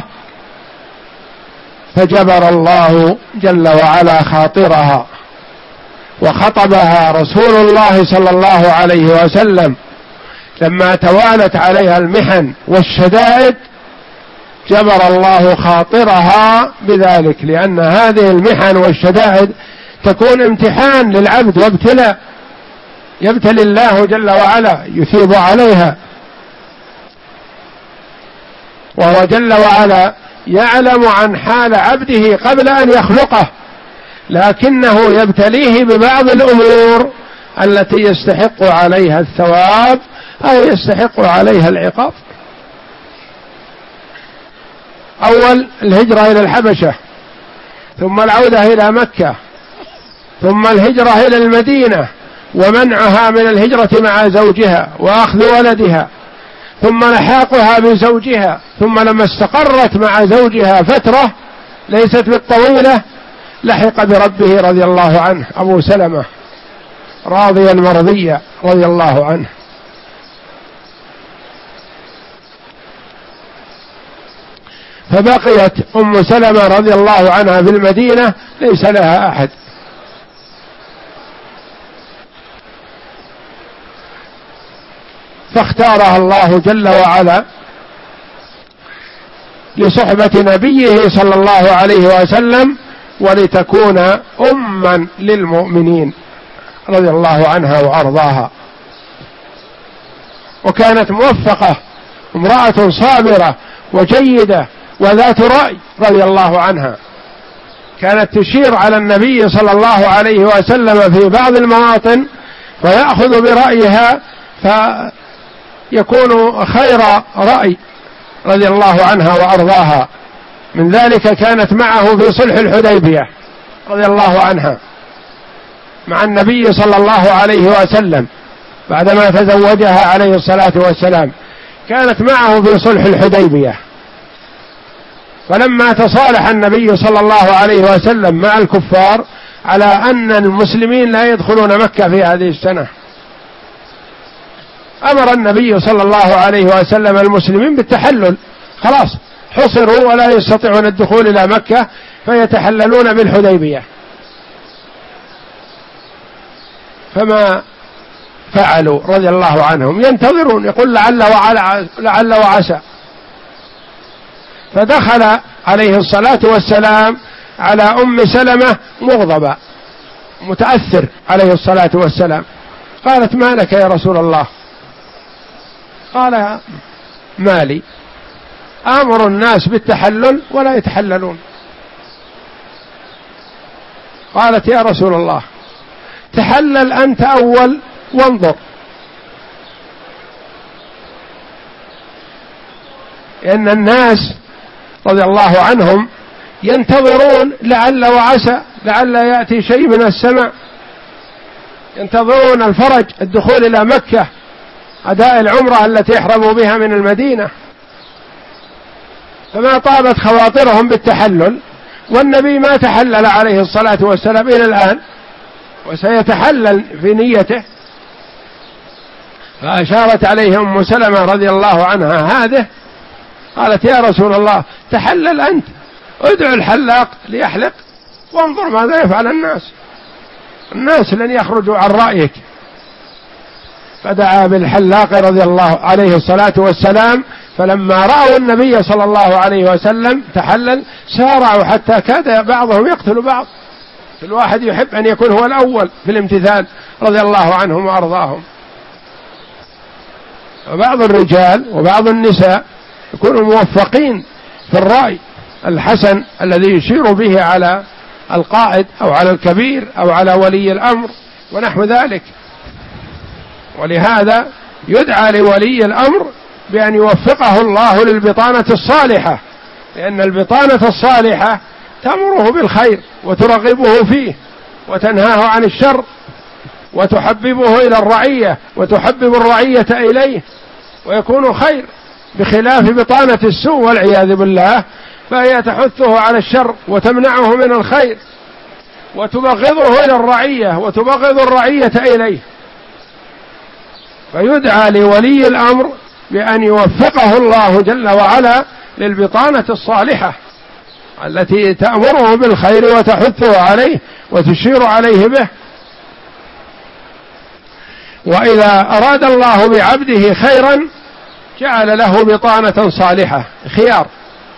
فجبر الله جل وعلا خاطرها، وخطبها رسول الله صلى الله عليه وسلم لما توالت عليها المحن والشدائد، جبر الله خاطرها بذلك، لأن هذه المحن والشدائد تكون امتحان للعبد وابتلاء، يبتلي الله جل وعلا يثيب عليها، وهو جل وعلا يعلم عن حال عبده قبل أن يخلقه، لكنه يبتليه ببعض الأمور التي يستحق عليها الثواب أو يستحق عليها العقاب. أول الهجرة إلى الحبشة، ثم العودة إلى مكة، ثم الهجرة إلى المدينة ومنعها من الهجرة مع زوجها وأخذ ولدها، ثم لحاقها بزوجها، ثم لما استقرت مع زوجها فترة ليست بالطويلة لحق بربه رضي الله عنه أبو سلمة راضيا مرضيا رضي الله عنه. فبقيت أم سلمة رضي الله عنها في المدينة ليس لها أحد، فاختارها الله جل وعلا لصحبة نبيه صلى الله عليه وسلم ولتكون أما للمؤمنين رضي الله عنها وأرضاها. وكانت موفقة، امرأة صابرة وجيدة وذات رأي رضي الله عنها، كانت تشير على النبي صلى الله عليه وسلم في بعض المواطن فيأخذ برأيها فيكون خير رأي رضي الله عنها وأرضاها. من ذلك كانت معه في صلح الحديبية رضي الله عنها مع النبي صلى الله عليه وسلم بعدما تزوجها عليه الصلاة والسلام، كانت معه في صلح الحديبية. فلما تصالح النبي صلى الله عليه وسلم مع الكفار على أن المسلمين لا يدخلون مكة في هذه السنة، أمر النبي صلى الله عليه وسلم المسلمين بالتحلل، خلاص حصروا ولا يستطيعون الدخول إلى مكة فيتحللون بالحديبية. فما فعلوا رضي الله عنهم، ينتظرون، يقول لعل وعلى لعل وعسى. فدخل عليه الصلاة والسلام على أم سلمة مغضبة متأثر عليه الصلاة والسلام، قالت: ما لك يا رسول الله؟ قال: ما لي، آمر الناس بالتحلل ولا يتحللون. قالت: يا رسول الله تحلل أنت أول وانظر. إن الناس رضي الله عنهم ينتظرون لعل وعسى، لعل يأتي شيء من السماء، ينتظرون الفرج، الدخول إلى مكة، أداء العمرة التي يحرموا بها من المدينة. فما طابت خواطرهم بالتحلل، والنبي ما تحلل عليه الصلاة والسلام إلى الآن، وسيتحلل في نيته. فأشارت عليه أم سلمة رضي الله عنها هذه، قالت: يا رسول الله تحلل أنت، ادعو الحلاق ليحلق وانظر ماذا يفعل الناس، الناس لن يخرجوا عن رأيك. فدعا بالحلاق رضي الله عليه الصلاة والسلام، فلما رأوا النبي صلى الله عليه وسلم تحلل سارعوا حتى كاد بعضهم يقتل بعض، الواحد يحب أن يكون هو الأول في الامتثال رضي الله عنهم وأرضاهم. وبعض الرجال وبعض النساء يكونوا موفقين في الرأي الحسن الذي يشير به على القائد أو على الكبير أو على ولي الأمر ونحو ذلك. ولهذا يدعى لولي الأمر بأن يوفقه الله للبطانة الصالحة، لأن البطانة الصالحة تأمره بالخير وترغبه فيه وتنهاه عن الشر وتحببه إلى الرعية وتحبب الرعية إليه ويكون خير، بخلاف بطانة السوء والعياذ بالله، فهي تحثه على الشر وتمنعه من الخير وتبغضه إلى الرعية وتبغض الرعية إليه. فيدعى لولي الأمر بأن يوفقه الله جل وعلا للبطانة الصالحة التي تأمره بالخير وتحثه عليه وتشير عليه به. وإذا أراد الله بعبده خيرا جعل له بطانة صالحة، خيار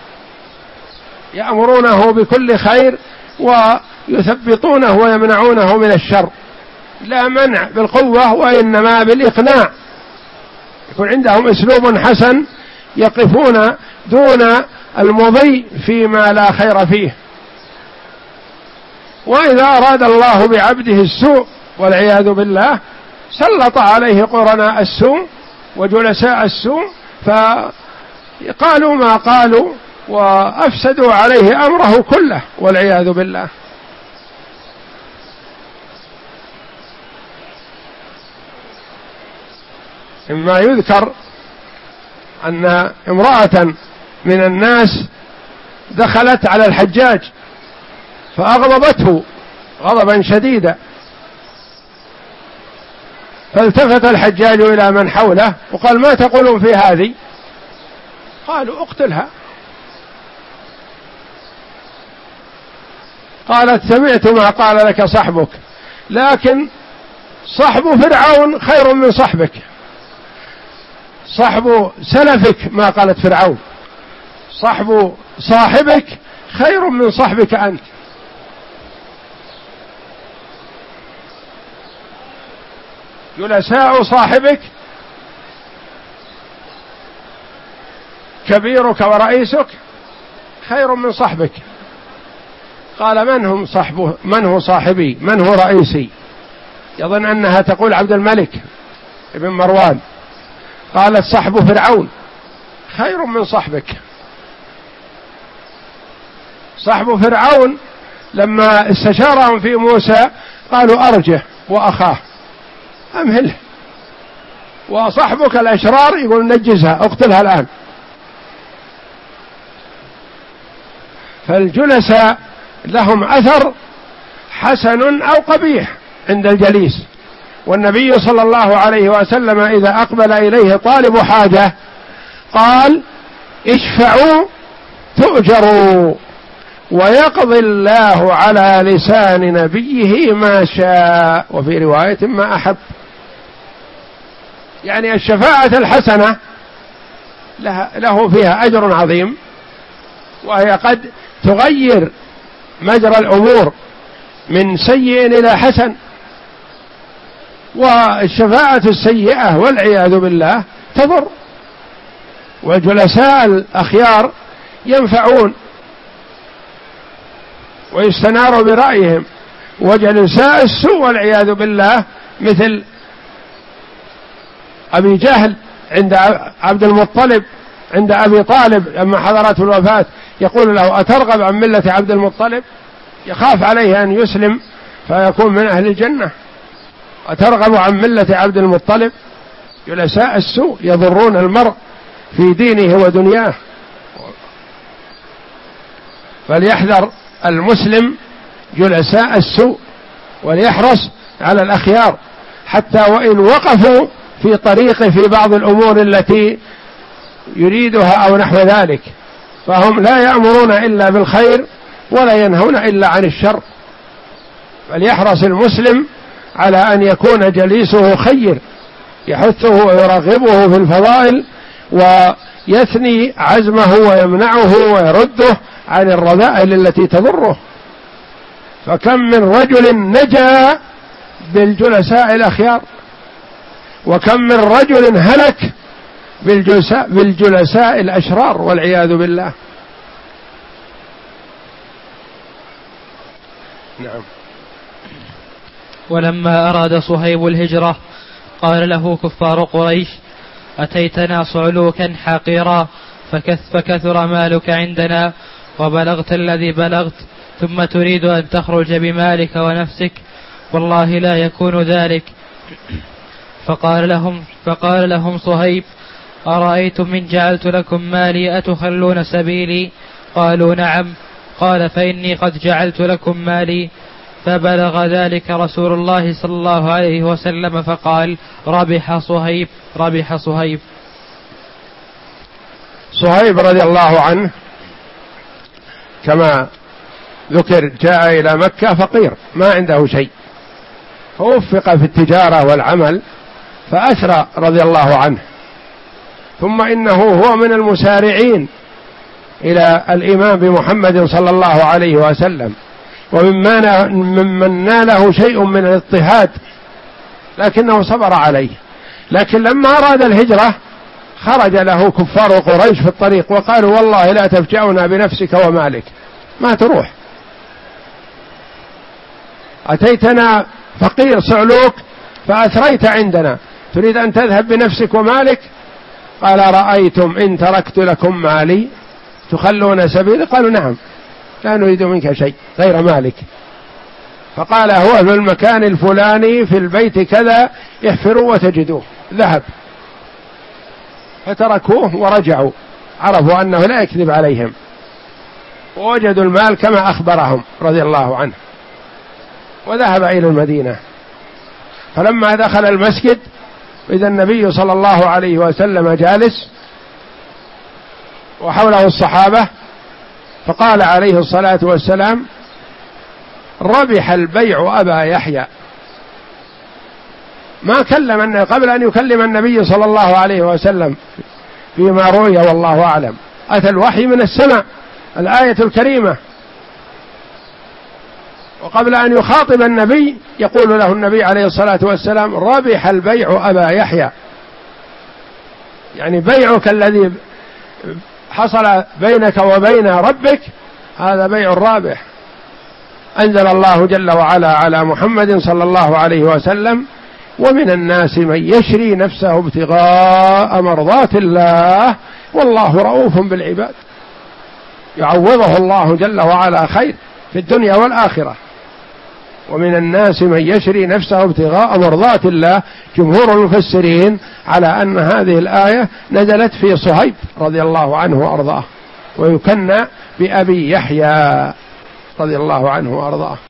يأمرونه بكل خير ويثبطونه ويمنعونه من الشر، لا منع بالقوة وإنما بالإقناع، يكون عندهم أسلوب حسن يقفون دون المضي فيما لا خير فيه. وإذا أراد الله بعبده السوء والعياذ بالله سلط عليه قرناء السوء وجلساء السوء فقالوا ما قالوا وأفسدوا عليه أمره كله والعياذ بالله. مما يذكر أن امرأة من الناس دخلت على الحجاج فأغضبته غضبا شديدا، فالتفت الحجاج إلى من حوله وقال: ما تقولون في هذه؟ قالوا: اقتلها. قالت: سمعت ما قال لك صحبك، لكن صحب فرعون خير من صحبك، صحب سلفك ما قالت فرعون، صحب صاحبك خير من صحبك أنت. جلساء صاحبك كبيرك ورئيسك خير من صحبك. قال: من هم صحبه؟ من هو صاحبي؟ من هو رئيسي؟ يظن أنها تقول عبد الملك ابن مروان. قالت: صحب فرعون خير من صحبك. صحب فرعون لما استشارهم في موسى قالوا: أرجه وأخاه أمهله، وصحبك الأشرار يقول: نجزها اقتلها الآن. فالجلساء لهم أثر حسن أو قبيح عند الجليس. والنبي صلى الله عليه وسلم إذا أقبل إليه طالب حاجة قال: اشفعوا تؤجروا ويقضي الله على لسان نبيه ما شاء، وفي رواية ما أحب. يعني الشفاعة الحسنة له فيها أجر عظيم، وهي قد تغير مجرى الأمور من سيء إلى حسن. والشفاعة السيئة والعياذ بالله تضر، والجلساء الأخيار ينفعون ويستنار برأيهم، وجلساء السوء والعياذ بالله مثل أبي جهل عند عبد المطلب عند أبي طالب لما حضرته الوفاة، يقول له: أترغب عن ملة عبد المطلب؟ يخاف عليه أن يسلم فيكون من أهل الجنة. أترغب عن ملة عبد المطلب؟ جلساء السوء يضرون المرء في دينه ودنياه. فليحذر المسلم جلساء السوء وليحرص على الأخيار، حتى وإن وقفوا في طريقه في بعض الأمور التي يريدها أو نحو ذلك، فهم لا يأمرون إلا بالخير ولا ينهون إلا عن الشر. فليحرص المسلم على أن يكون جليسه خير، يحثه ويرغبه في الفضائل ويثني عزمه ويمنعه ويرده عن الرذائل التي تضره. فكم من رجل نجا بالجلساء الأخيار، وكم من رجل هلك بالجلساء, بالجلساء الأشرار والعياذ بالله. نعم. ولما أراد صهيب الهجرة قال له كفار قريش: أتيتنا صعلوكا حقيرا فكثر مالك عندنا وبلغت الذي بلغت، ثم تريد أن تخرج بمالك ونفسك، والله لا يكون ذلك. فقال لهم, فقال لهم صهيب: أرأيتم من جعلت لكم مالي أتخلون سبيلي؟ قالوا: نعم. قال: فإني قد جعلت لكم مالي. فبلغ ذلك رسول الله صلى الله عليه وسلم فقال: ربح صهيب، ربح صهيب. صهيب رضي الله عنه كما ذكر جاء إلى مكة فقير ما عنده شيء، فوفق في التجارة والعمل فأسرى رضي الله عنه، ثم إنه هو من المسارعين إلى الإمام بمحمد صلى الله عليه وسلم، وممن ناله شيء من الاضطهاد لكنه صبر عليه. لكن لما أراد الهجرة خرج له كفار قريش في الطريق وقالوا: والله لا تفجأنا بنفسك ومالك، ما تروح، أتيتنا فقير صعلوك فأثريت عندنا، تريد أن تذهب بنفسك ومالك؟ قال: رأيتم إن تركت لكم مالي تخلون سبيلي؟ قالوا: نعم، لا نريد منك شيء غير مالك. فقال: هو في المكان الفلاني في البيت كذا، احفروا وتجدوه، ذهب فتركوه ورجعوا، عرفوا أنه لا يكذب عليهم، ووجدوا المال كما أخبرهم رضي الله عنه، وذهب إلى المدينة. فلما دخل المسجد إذا النبي صلى الله عليه وسلم جالس وحوله الصحابة، فقال عليه الصلاة والسلام: ربح البيع أبا يحيى. ما كلم قبل أن يكلم النبي صلى الله عليه وسلم فيما روي والله أعلم، أتى الوحي من السماء الآية الكريمة، وقبل أن يخاطب النبي يقول له النبي عليه الصلاة والسلام: ربح البيع أبا يحيى، يعني بيعك الذي حصل بينك وبين ربك هذا بيع رابح. أنزل الله جل وعلا على محمد صلى الله عليه وسلم: ومن الناس من يشري نفسه ابتغاء مرضات الله والله رؤوف بالعباد. يعوضه الله جل وعلا خير في الدنيا والآخرة. ومن الناس من يشري نفسه ابتغاء مرضات الله. جمهور المفسرين على أن هذه الآية نزلت في صهيب رضي الله عنه وأرضاه، ويكنى بأبي يحيى رضي الله عنه وأرضاه.